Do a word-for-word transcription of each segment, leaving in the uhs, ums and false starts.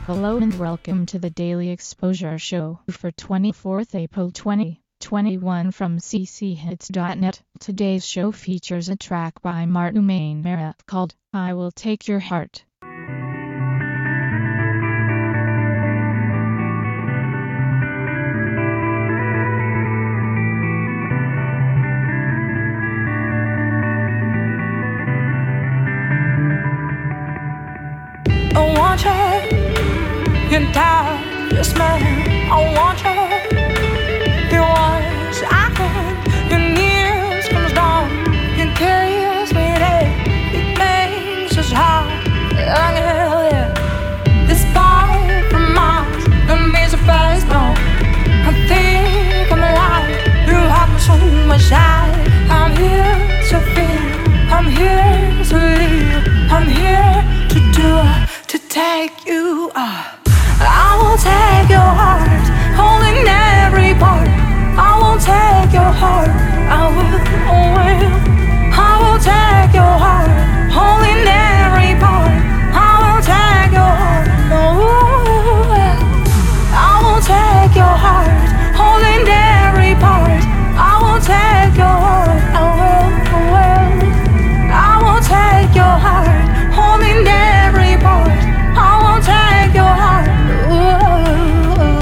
Hello and welcome to the Daily Exposure Show for twenty-fourth April twenty twenty-one from c c hits dot net. Today's show features a track by Martu Mainmera called I Will Take Your Heart. I want you, your entire your smile. I want you, your words I can, your news comes down, your kiss me there, it makes us high. I can hell yeah. This far from miles, and be surprised, no. I think I'm alive, you have me so much side. I'm here to feel, I'm here to live, I'm here to do. To take you up, I will take your heart, holding every part. I will take your heart, I will, oh will. I will take your heart, holding every part. I will take your heart, oh I will take your heart, holding every part. I will take your heart, I will, oh will. I will take your heart, holding every part. I won't take your heart. Ooh.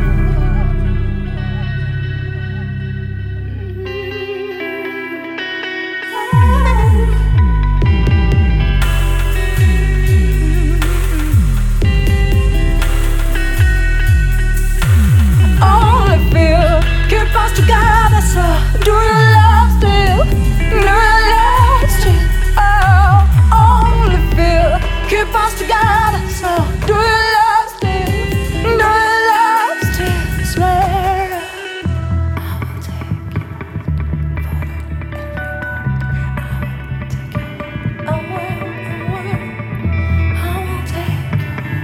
Only feel keep us together, so do you love still? Do you love still? Oh, only feel keep us together. So do you love still? Do you love still? Swear I will take you further. I will, I will, I will take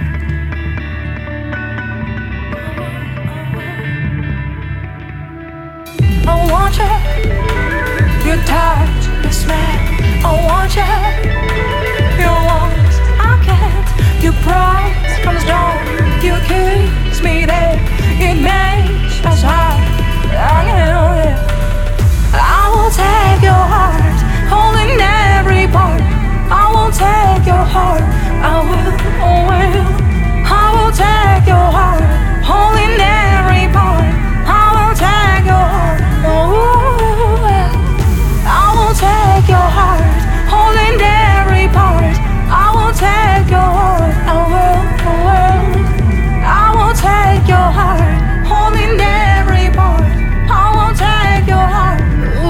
you. I want you, your touch, your smell. I want you, your warmth. Your price comes down, you kiss me there, it makes us high. I know it. I will take your heart, holding every part. I will take your heart, I will, oh will. I will take your heart, holding every part. I will take your heart, oh will. I will take your heart, holding every part. I will take your heart, I will, I will. I will take your heart, holding every part. I will take your heart.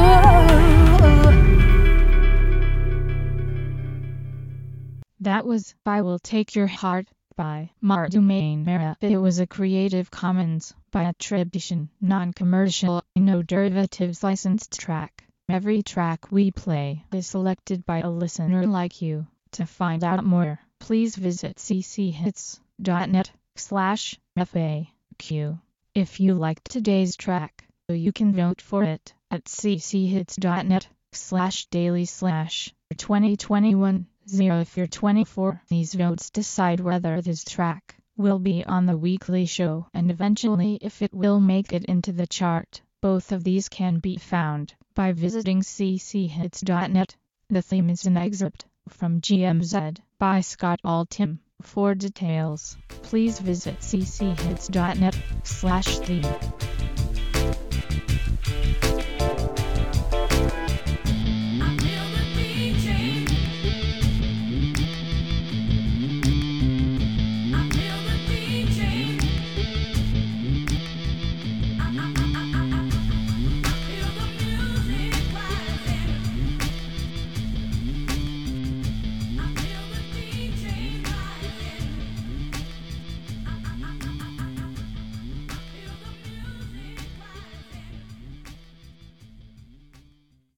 Ooh. That was I Will Take Your Heart by Martu Mainmera. It was a Creative Commons by attribution, non-commercial, no derivatives licensed track. Every track we play is selected by a listener like you. To find out more, please visit c c hits dot net slash F A Q. If you liked today's track, you can vote for it at c c hits dot net slash daily slash twenty twenty-one zero. If you're twenty-four, these votes decide whether this track will be on the weekly show and eventually if it will make it into the chart. Both of these can be found by visiting c c hits dot net. The theme is an excerpt from G M Z by Scott Altham. For details, please visit c c hits dot net slash theme.